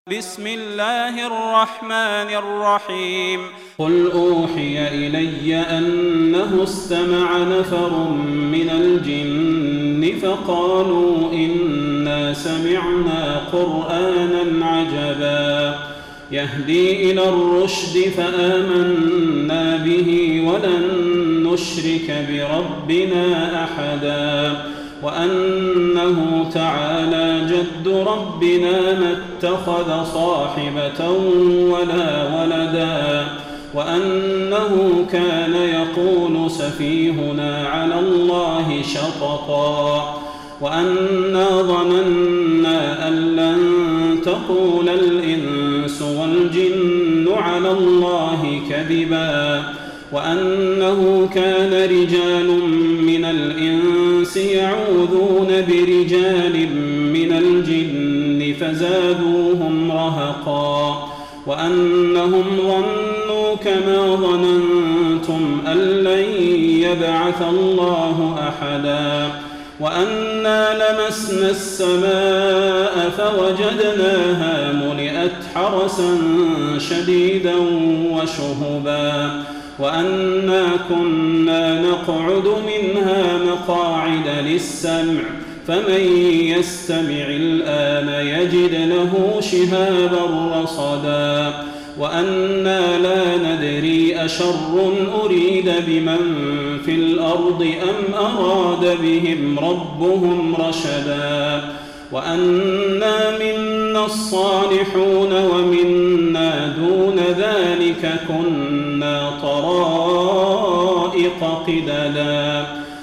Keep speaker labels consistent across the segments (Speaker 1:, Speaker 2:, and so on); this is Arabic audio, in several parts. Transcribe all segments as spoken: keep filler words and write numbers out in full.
Speaker 1: بسم الله الرحمن الرحيم
Speaker 2: قل أوحي إلي أنه استمع نفر من الجن فقالوا إنا سمعنا قرآنا عجبا يهدي إلى الرشد فآمنا به ولن نشرك بربنا أحدا وأنه تعالى جد ربنا ما اتخذ صاحبة ولا ولدا وأنه كان يقول سفيهنا على الله شططا وأنا ظننا أن لن تقول الإنس والجن على الله كذبا وأنه كان رجال من الإنس يعوذون برجال من الجن فزادوهم رهقا وأنهم ظنوا كما ظننتم أن لن يبعث الله أحدا وأنا لمسنا السماء فوجدناها ملئت حرسا شديدا وشهبا وأنا كنا نقعد منها مقاعد للسمع فمن يستمع الآن يجد له شهابا رصدا وأنا لا ندري أشر أريد بمن في الأرض أم أراد بهم ربهم رشدا وأنا منا الصالحون ومنا دون ذلك كنا طرائق قددا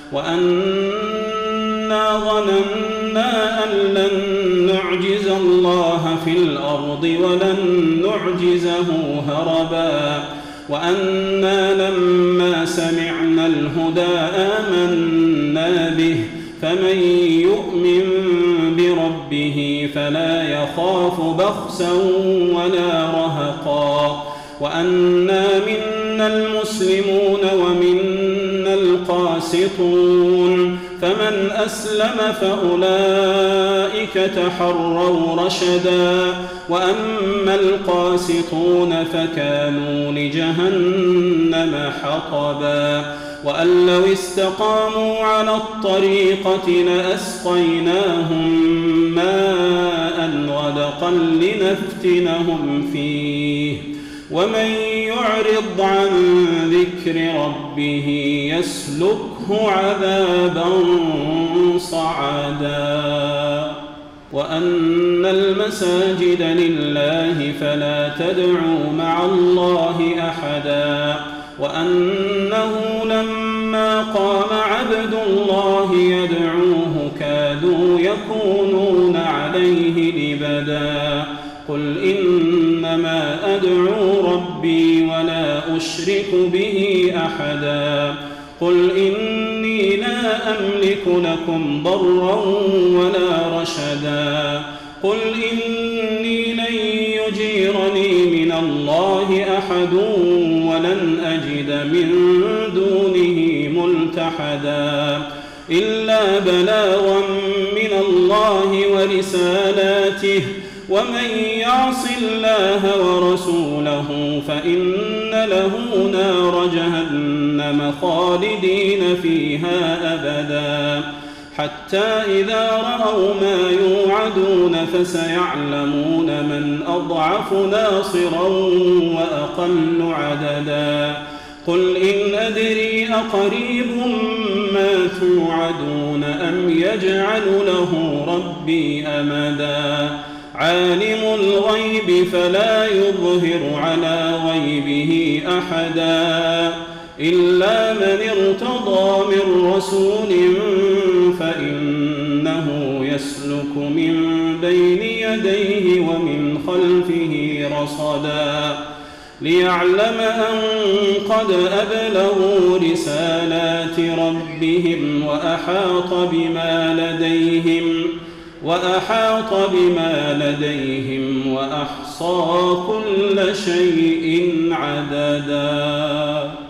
Speaker 2: وأنا ظننا أن لن نعجز الله في الأرض ولن نعجزه هربا وأنا لما سمعنا الهدى آمنا به فمن يؤمن بربه فلا يخاف بخسا ولا رهقا وأنا منا المسلمون ومنا القاسطون فمن أسلم فأولئك تحروا رشدا وأما القاسطون فكانوا لجهنم حطبا وأن لو استقاموا على الطريقة لأسقيناهم ماء غدقا لنفتنهم فيه ومن يعرض عن ذكر ربه يسلكه عذابا صعدا وأن المساجد لله فلا تدعوا مع الله أحدا وأنه لما قام عبد الله يدعوه كادوا يكونون عليه لبدا قل إنما أدعو ربي ولا أشرك به أحدا قل إني لا أملك لكم ضرا ولا رشدا قل إني لن يجيرني من الله أحد ولن أجد من دونه ملتحدا إلا بلاغا من الله ورسالاته ومن يعص الله ورسوله فإن له نار جهنم خالدين فيها أبدا حتى إذا رأوا ما يوعدون فسيعلمون من أضعف ناصرا وأقل عددا قل إن أدري أقريب ما توعدون أم يجعل له ربي أمدا عالم الغيب فلا يظهر على غيبه أحدا إلا من ارتضى من رسول فإنه يسلك من بين يديه ومن خلفه رصدا ليعلم أن قد أبلغوا رسالات ربهم وأحاط بما لديهم وأحاط بما لديهم وأحصى كل شيء عددا.